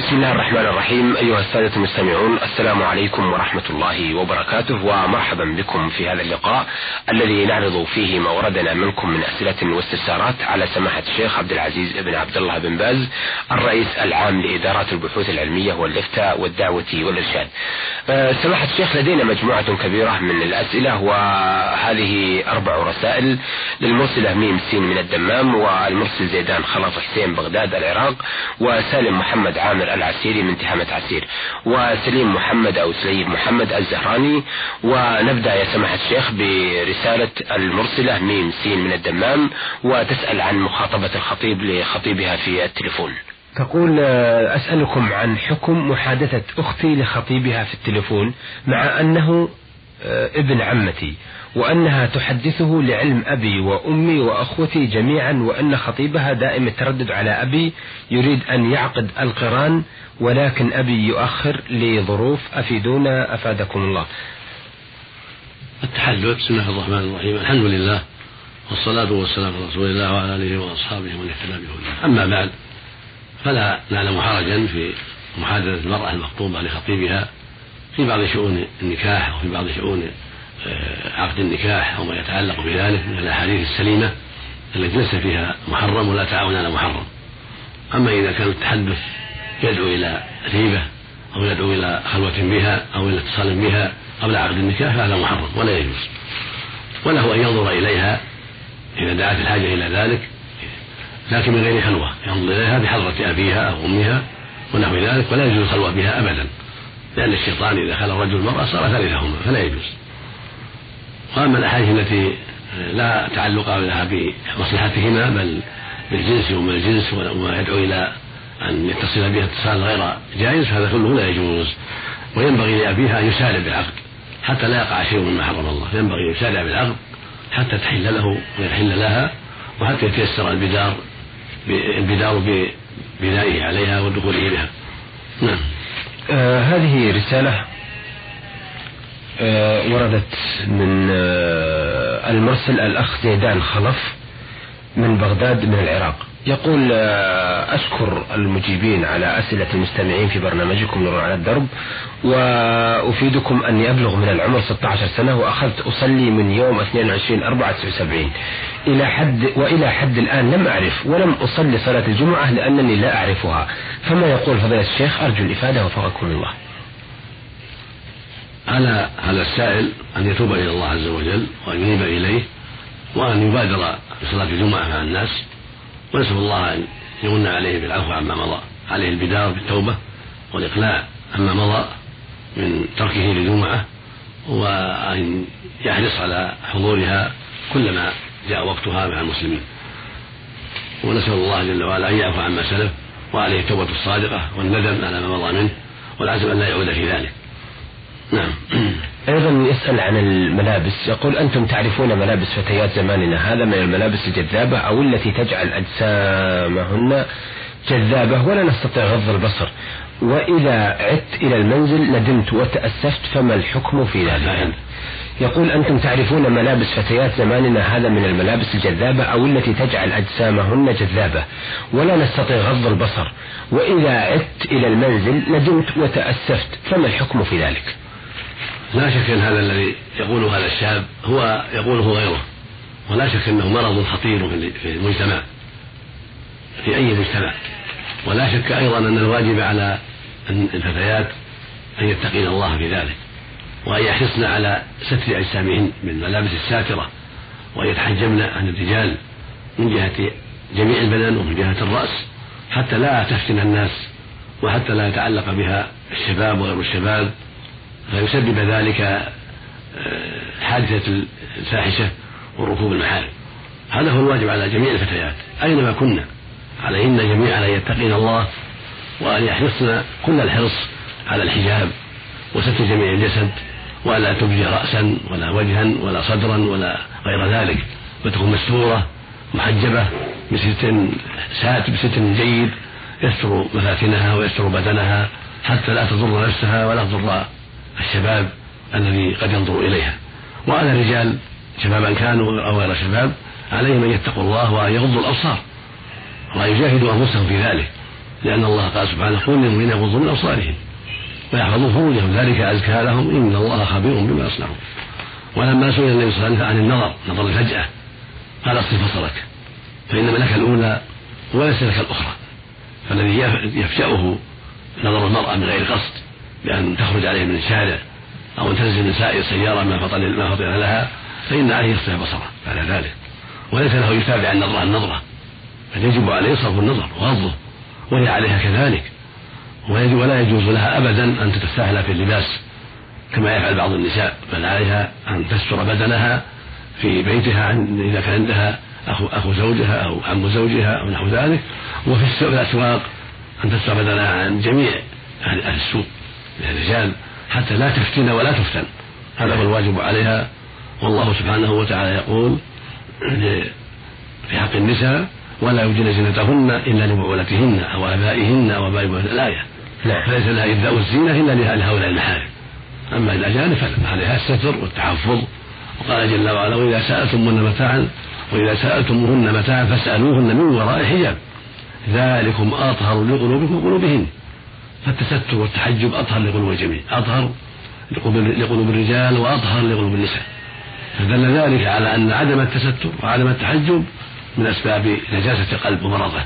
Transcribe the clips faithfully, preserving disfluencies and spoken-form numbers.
بسم الله الرحمن الرحيم. أيها السادة المستمعون، السلام عليكم ورحمة الله وبركاته، ومرحبا بكم في هذا اللقاء الذي نعرض فيه ما وردنا منكم من أسئلة واستفسارات على سماحة الشيخ عبد العزيز بن عبد الله بن باز، الرئيس العام لإدارات البحوث العلمية والإفتاء والدعوة والإرشاد. سماحة الشيخ، لدينا مجموعة كبيرة من الأسئلة، وهذه أربع رسائل للمرسلة ميم سين من الدمام، والمرسل زيدان خلاص حسين بغداد العراق، وسالم محمد عامر العسيري من تهامة عسير، وسليم محمد أو سليم محمد الزهراني. ونبدأ يا سماحة الشيخ برسالة المرسلة ميم سين من الدمام، وتسأل عن مخاطبة الخطيب لخطيبها في التليفون. تقول: أسألكم عن حكم محادثة أختي لخطيبها في التليفون مع أنه ابن عمتي، وأنها تحدثه لعلم أبي وأمي وأخوتي جميعا، وأن خطيبها دائم التردد على أبي، يريد أن يعقد القران ولكن أبي يؤخر لظروف، أفيدونا أفادكم الله. التحدث. بسم الله الرحمن الرحيم، الحمد لله والصلاة والسلام على رسول الله وعلى آله وأصحابه ومن اهتدى بهداه. أما بعد، فلا نعلم حرجا في محادثة المرأة المخطوبة لخطيبها في بعض شؤون النكاح أو في بعض شؤون عقد النكاح أو ما يتعلق بذلك من الأحاديث السليمة التي ليس فيها محرم ولا تعاون على محرم. أما إذا كان التحدث يدعو إلى ريبة أو يدعو إلى خلوة بها أو إلى اتصال بها قبل عقد النكاح فهذا محرم ولا يجوز، وله أن ينظر إليها إذا دعت الحاجة إلى ذلك، لكن من غير خلوة، ينظر إليها بحضرة أبيها أو أمها ونحو ذلك، ولا يجوز الخلوة بها أبدا، لأن الشيطان إذا خلى الرجل المرأة صار ثالثهما فلا يجوز. وأما الأحاديث التي لا تعلق لها بمصلحتهما بل بالجنس ومن الجنس وما يدعو إلى أن يتصل بها اتصال غير جائز فهذا كله لا يجوز، وينبغي لأبيها أن يسارع بالعقد حتى لا يقع شيء مما حرم الله، ينبغي أن يسارع بالعقد حتى تحل له ويحل لها، وحتى يتيسر البدار البدار ببنائه عليها ودخوله بها. نعم. آه هذه رسالة آه وردت من آه المرسل الأخ زيدان خلف من بغداد من العراق، يقول: أشكر المجيبين على أسئلة المستمعين في برنامجكم نور على الدرب، وأفيدكم أني أبلغ من العمر ستة عشر سنة، وأخذت أصلي من يوم اثنين وعشرين أربعة تسعة وسبعين إلى حد وإلى حد الآن لم أعرف ولم أصلي صلاة الجمعة لأنني لا أعرفها، فما يقول فضيلة الشيخ؟ أرجو الإفادة وفقكم الله. على على السائل أن يتوب إلى الله عز وجل وأن ينيب إليه وأن يبادر بصلاة الجمعة مع الناس، ونسأل الله أن يمن عليه بالعفو عما مضى، عليه البدار بالتوبة والإقلاع عما مضى من تركه للجمعة، وأن يحرص على حضورها كلما جاء وقتها مع المسلمين، ونسأل الله جل وعلا أن يعفو عما سلف، وعليه التوبة الصادقة والندم على ما مضى منه والعزم أن لا يعود في ذلك. نعم. أيضا يسأل عن الملابس، يقول: أنتم تعرفون ملابس فتيات زماننا هذا من الملابس الجذابة أو التي تجعل أجسامهن جذابة ولا نستطيع غض البصر، وإذا عدت إلى المنزل ندمت وتأسفت، فما الحكم في ذلك؟ يقول: أنتم تعرفون ملابس فتيات زماننا هذا من الملابس الجذابة أو التي تجعل أجسامهن جذابة ولا نستطيع غض البصر، وإذا عدت إلى المنزل ندمت وتأسفت، فما الحكم في ذلك؟ لا شك أن هذا الذي يقوله هذا الشاب هو يقوله غيره، ولا شك أنه مرض خطير في المجتمع في أي مجتمع، ولا شك أيضا أن الواجب على الفتيات أن يتقين الله في ذلك، وأن يحرصن على ستر أجسامهن بالملابس الساترة، وأن يتحجبن عن الرجال من جهة جميع البدن ومن جهة الرأس حتى لا تفتن الناس، وحتى لا يتعلق بها الشباب وغير الشباب فيسبب ذلك حادثة الفاحشة وركوب المحارم. هذا هو الواجب على جميع الفتيات أينما كنا، عليهن جميعا أن يتقين الله وأن يحرصن كل الحرص على الحجاب وستر جميع الجسد، ولا تبدي رأسا ولا وجها ولا صدرا ولا غير ذلك، وتكون مستورة محجبة بستر ساتر بستر جيد يستر مفاتنها ويستر بدنها حتى لا تضر نفسها ولا تضر الشباب الذي قد ينظر إليها. وعلى الرجال شبابا كانوا أو غير شباب عليهم أن يتقوا الله وأن يغضوا الأبصار وأن يجاهدوا أنفسهم في ذلك، لأن الله قال سبحانه قل للمؤمنين يغضوا من أبصارهم ويحفظوا فروجهم ذلك أزكى لهم إن الله خبير بما يصنعون. ولما سئل النبي صلى الله عليه وسلم عن النظر نظر الفجأة قال اصرف بصرك فإن لك الأولى وليس لك الأخرى. فالذي يفجأه نظر المرأة من غير قصد بأن تخرج عليه من الشارع أو أن تنزل من سائر سيارة ما فطن ما فطن لها فإن عليه يصرف بصره بعد ذلك، وليس له يتابع النظرة النظرة، فيجب عليه صرف النظر وغضه، وهي عليها كذلك. ولا يجوز لها أبدا أن تتساهل في اللباس كما يفعل بعض النساء، بل عليها أن تستر بدنها في بيتها إذا كان عندها أخو, أخو زوجها أو عم زوجها أو نحو ذلك، وفي الأسواق أن تستر بدنها عن جميع أهل السوق من الرجال حتى لا تفتن ولا تفتن. هذا هو الواجب عليها. والله سبحانه وتعالى يقول في حق النساء ولا يبدين زينتهن إلا لبعولتهن أو آبائهن أو آباء الآية، فليس لها إبداء الزينة إلا لهؤلاء المحارم. أما الأجانب فعليها الستر والتحفظ. وقال جل وعلا وإذا سألتموهن متاعا وإذا سألتموهن متاعا فاسألوهن من وراء حجاب ذلكم أطهر لقلوبكم وقلوبهن. فالتستر والتحجب أطهر لقلوب الجميع، أطهر لقلوب الرجال وأطهر لقلوب النساء. فدل ذلك على أن عدم التستر وعدم التحجب من أسباب نجاسة القلب ومرضه.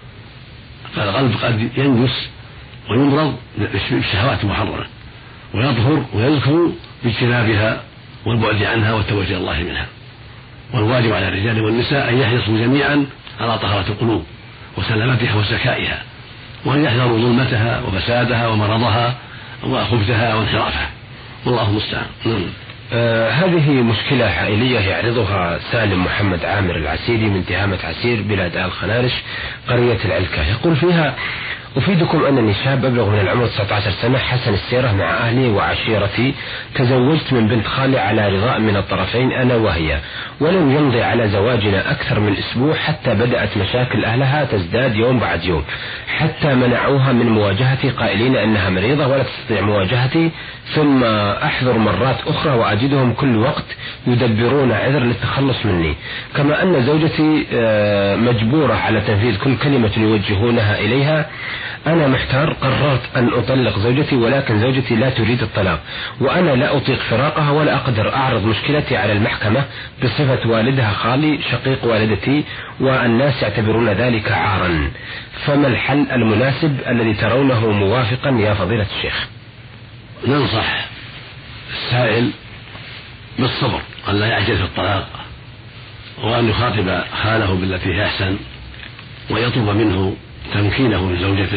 فالقلب قد ينجس ويمرض بالشهوات المحرمة، ويطهر ويزكو باجتنابها والبعد عنها والتوجه إلى الله منها. والواجب على الرجال والنساء أن يحرصوا جميعا على طهارة القلوب وسلامتها وزكائها، وأن يحذروا ظلمتها وفسادها ومرضها وخبثها وانحرافها، والله المستعان. آه هذه مشكلة عائلية يعرضها سالم محمد عامر العسيري من تهامة عسير بلاد آل خنارش قرية العلكة. يقول فيها: أفيدكم أنني شاب أبلغ من العمر تسعة عشر سنة حسن السيرة مع أهلي وعشيرتي، تزوجت من بنت خالي على رضاء من الطرفين أنا وهي، ولم يمضي على زواجنا أكثر من أسبوع حتى بدأت مشاكل أهلها تزداد يوم بعد يوم، حتى منعوها من مواجهتي قائلين أنها مريضة ولا تستطيع مواجهتي، ثم أحضر مرات أخرى وأجدهم كل وقت يدبرون عذر للتخلص مني، كما أن زوجتي مجبورة على تنفيذ كل كلمة يوجهونها إليها. أنا محتار، قررت أن أطلق زوجتي ولكن زوجتي لا تريد الطلاق، وأنا لا أطيق فراقها ولا أقدر أعرض مشكلتي على المحكمة بصفة والدها خالي شقيق والدتي، والناس يعتبرون ذلك عارا. فما الحل المناسب الذي ترونه موافقا يا فضيلة الشيخ؟ ننصح السائل بالصبر، أن لا يعجل في الطلاق، وأن يخاطب خاله بالتي هي أحسن، ويطلب منه تمكينه من زوجته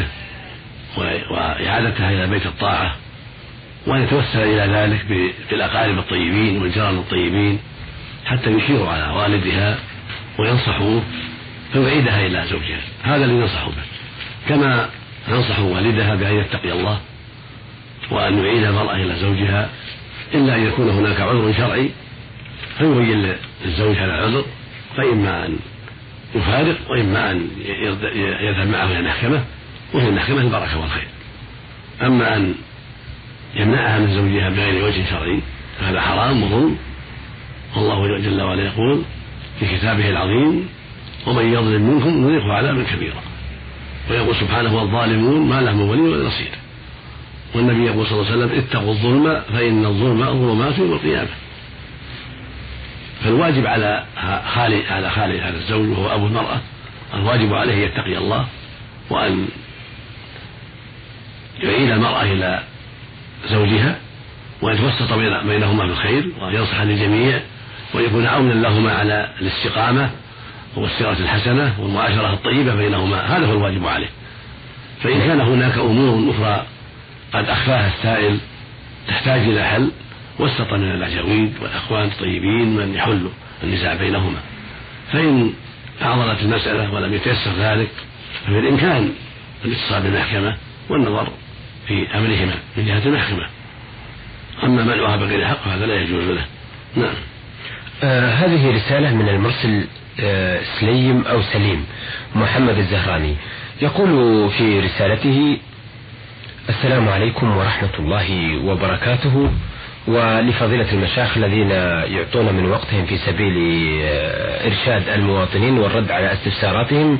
وإعادتها إلى بيت الطاعة، وأن يتوسل إلى ذلك بالأقارب الطيبين والجيران الطيبين حتى يشيروا على والدها وينصحوه فيعيدها إلى زوجها. هذا الذي ينصح به، كما ينصح والدها بأن يتقي الله وأن يعيد المرأة إلى زوجها، إلا أن يكون هناك عذر شرعي فيبين للزوج هذا العذر، فإما أن يفارق وإما أن يذهب معه إلى المحكمة، وفي المحكمة البركة والخير. أما أن يمنعها من زوجها بغير وجه شرعي فهذا حرام وظلم. والله جل وعلا يقول في كتابه العظيم: ومن يظلم منكم نذيقه عذابا كبيرا. ويقول سبحانه: والظالمون ما لهم ولي ولا نصير. والنبي يقول صلى الله عليه وسلم: اتقوا الظلم فإن الظلم ظلمات يوم القيامة. فالواجب على خالي على خالي هذا الزوج وهو أبو المرأة، الواجب عليه يتقي الله، وأن يعيد المرأة إلى زوجها، وأن يتوسط بينهما بالخير، وأن ينصح للجميع، ويكون عونا لهما على الاستقامة والسيرة الحسنة والمعاشرة الطيبة بينهما. هذا هو الواجب عليه. فإن كان هناك أمور أخرى قد أخفاها السائل تحتاج إلى حل، وسط من الأجاويد والأخوان الطيبين من يحل النزاع بينهما. فإن أعضلت المسألة ولم يتيسر ذلك ففي الإمكان الاتصال بالمحكمة والنظر في أمرهما من جهة المحكمة. أما منعها بغير حق هذا لا يجوز له. نعم. آه هذه رسالة من المرسل آه سليم أو سليم محمد الزهراني، يقول في رسالته: السلام عليكم ورحمة الله وبركاته، ولفضيلة المشايخ الذين يعطون من وقتهم في سبيل إرشاد المواطنين والرد على استفساراتهم،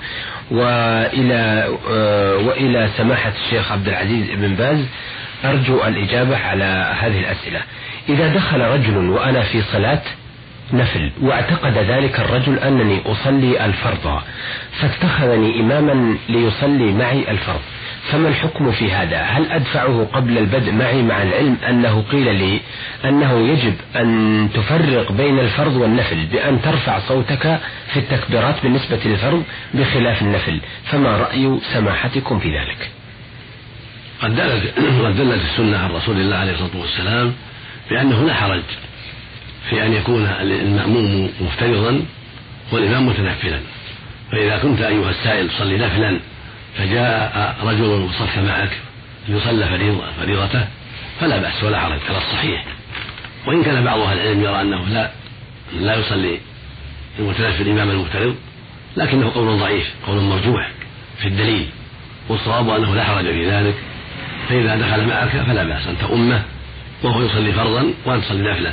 وإلى وإلى سماحة الشيخ عبد العزيز بن باز أرجو الإجابة على هذه الأسئلة. إذا دخل رجل وأنا في صلاة نفل واعتقد ذلك الرجل أنني أصلي الفرض فاتخذني إماما ليصلي معي الفرض، فما الحكم في هذا؟ هل أدفعه قبل البدء معي مع العلم أنه قيل لي أنه يجب أن تفرق بين الفرض والنفل بأن ترفع صوتك في التكبيرات بالنسبة للفرض بخلاف النفل، فما رأي سماحتكم في ذلك؟ قد دلت السنة عن رسول الله عليه الصلاة والسلام بأنه لا حرج في أن يكون المأموم مفترضا والإمام متنفلا. فإذا كنت أيها السائل تصلي نفلا فجاء رجل وصف معك ليصلى فريضته فلا بأس ولا حرج على الصحيح، وإن كان بعض أهل العلم يرى أنه لا لا يصلي المتنفل الإمام المفترض، لكنه قول ضعيف، قول مرجوح في الدليل، والصواب أنه لا حرج في ذلك. فإذا دخل معك فلا بأس أن تؤمه وهو يصلي فرضا وأن تصلي نفلا،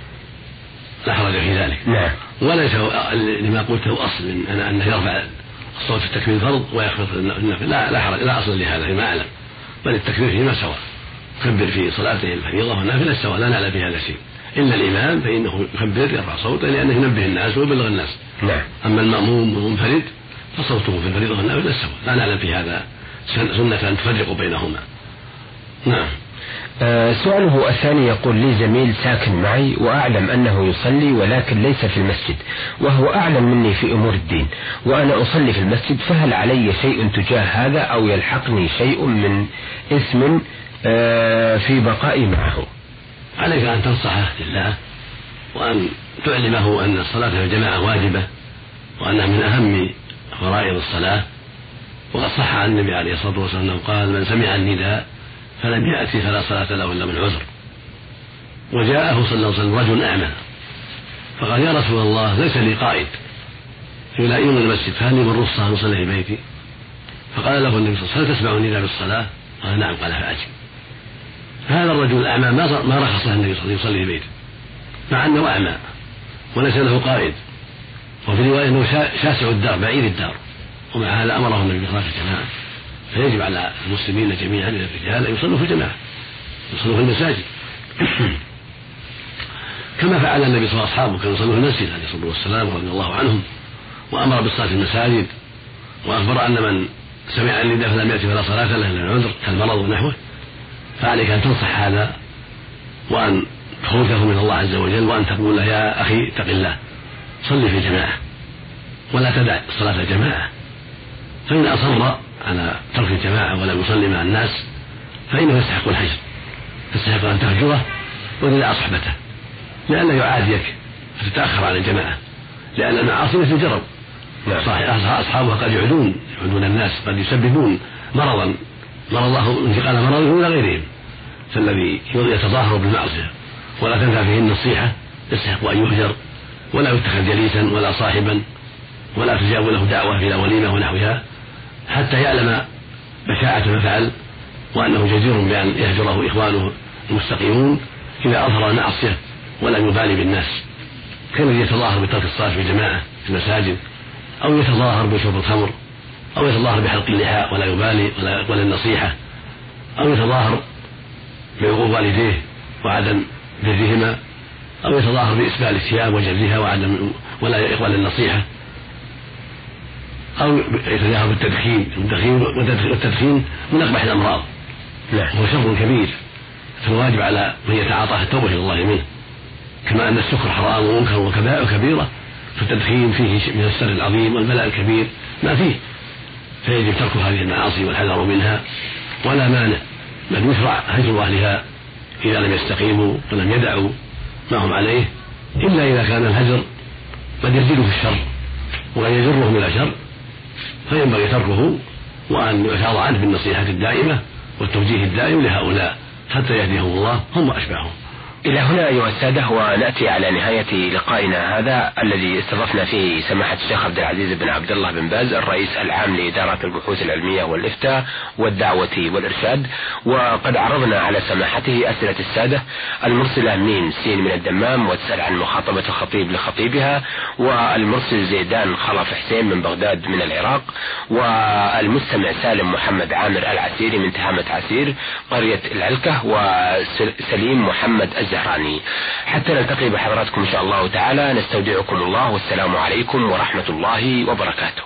لا حرج في ذلك. نعم. وليس لما قلته أصل من أنه يرفع الصوت في التكبير فرض ويخفض النفل، لا لا حرج، لا أصل لهذا فيما أعلم، بل التكبير فيما سواء، كبر في صلاته الفريضة والنافلة سواء، لا نعلم في هذا شيء، إلا الإمام فإنه يكبر يرفع صوته لأنه ينبه الناس ويبلغ الناس. نعم. أما المأموم والمنفرد فصوته في الفريضة والنافلة سواء، لا نعلم في هذا سنة أن تفرقوا بينهما. نعم. آه سؤاله الثاني يقول: لي زميل ساكن معي وأعلم أنه يصلي ولكن ليس في المسجد، وهو أعلم مني في أمور الدين، وأنا أصلي في المسجد، فهل علي شيء تجاه هذا أو يلحقني شيء من إثم آه في بقائي معه؟ عليك أن تنصحه لله وأن تعلمه أن الصلاة في الجماعة واجبة وأنها من أهم فرائض الصلاة، وقد صح عن النبي عليه الصلاة والسلام أنه قال: من سمع النداء فلم يأتي فلا صلاة له إلا من عذر. وجاءه صلى الله عليه وسلم رجل أعمى فقال: يا رسول الله ليس لي قائد يلائمني المسجد، فهل لي من رخصة أن أصلي في بيتي؟ فقال له النبي صلى الله عليه وسلم: هل تسمع النداء بالصلاة؟ قال: نعم. قال: فأجب. هذا الرجل الأعمى ما رخص له النبي صلى الله عليه وسلم يصلي في بيته مع أنه أعمى وليس له قائد، وفي رواية أنه شاسع الدار بعيد الدار، ومع هذا أمره النبي بصلاة الجماعة. فيجب على المسلمين جميعا من الرجال أن يصلوا في الجماعة، يصلوا في المساجد كما فعل النبي صلى الله عليه وسلم، أصحابه كانوا يصلوا في المسجد عليه الصلاة والسلام رضي الله عنهم، وأمر بالصلاة في المساجد، وأخبر أن من سمع النداء فلم يأتي فلا صلاة له إلا العذر كالمرض ونحوه. فعليك أن تنصح هذا وأن تخوفه من الله عز وجل، وأن تقول له: يا أخي اتق الله، صلي في الجماعة ولا تدع صلاة الجماعة، فإن أصر على ترك الجماعة ولا يصلي مع الناس فإنه يستحق الحجر، يستحق أن تهجره وتدع صحبته لئلا يعاديك فتتأخر عن الجماعة، لأن المعاصي مثل الجرب، أصحابها قد يعدون يعدون الناس، قد يسببون مرضا مرضه انتقال مرضه إلى غيرهم، فالذي يتظاهر بالمعصية ولا تنفع فيه النصيحة يستحق أن يهجر ولا يتخذ جليسا ولا صاحبا، ولا تجاب له دعوة إلى وليمة ونحوها حتى يعلم بشاعة ما فعل، وأنه جدير بأن يهجره إخوانه المستقيمون إذا أظهر المعصية ولم يبالي بالناس، كالذي يتظاهر بترك الصلاة في جماعة في المساجد، أو يتظاهر بشرب الخمر، أو يتظاهر بحلق اللحى ولا يبالي ولا يقبل النصيحة، أو يتظاهر بعقوق والديه وعدم برهما، أو يتظاهر بإسبال الثياب وجلدها وعدم ولا يقبل النصيحة، أو يتظاهر بالتدخين، والتدخين من أقبح الأمراض وهو شر كبير، فالواجب على من يتعاطاه التوبة إلى الله منه، كما أن السكر حرام ومنكر وكبيرة، فالتدخين فيه من السر العظيم والبلاء الكبير ما فيه، فيجب ترك هذه المعاصي والحذر منها، ولا مانع بل يشرع هجر أهلها إذا لم يستقيموا ولم يدعوا ما هم عليه، إلا إذا كان الهجر قد يزيد في الشر وقد يجرهم إلى شر، فينبغي تركه وأن يعتاض عنه بالنصيحة الدائمة والتوجيه الدائم لهؤلاء حتى يهديهم الله هم وأشباههم. إلى هنا أيها السادة ونأتي على نهاية لقائنا هذا الذي استضفنا فيه سماحة الشيخ عبد العزيز بن عبد الله بن باز الرئيس العام لإدارة البحوث العلمية والإفتاء والدعوة والإرشاد، وقد عرضنا على سماحته أسئلة السادة المرسلة ميم سين من الدمام وتسأل عن مخاطبة الخطيب لخطيبها، والمرسل زيدان خلف حسين من بغداد من العراق، والمستمع سالم محمد عامر العسيري من تهامة عسير قرية العلكة، وسليم محمد الزهراني. حتى نلتقي بحضراتكم إن شاء الله تعالى نستودعكم الله والسلام عليكم ورحمة الله وبركاته.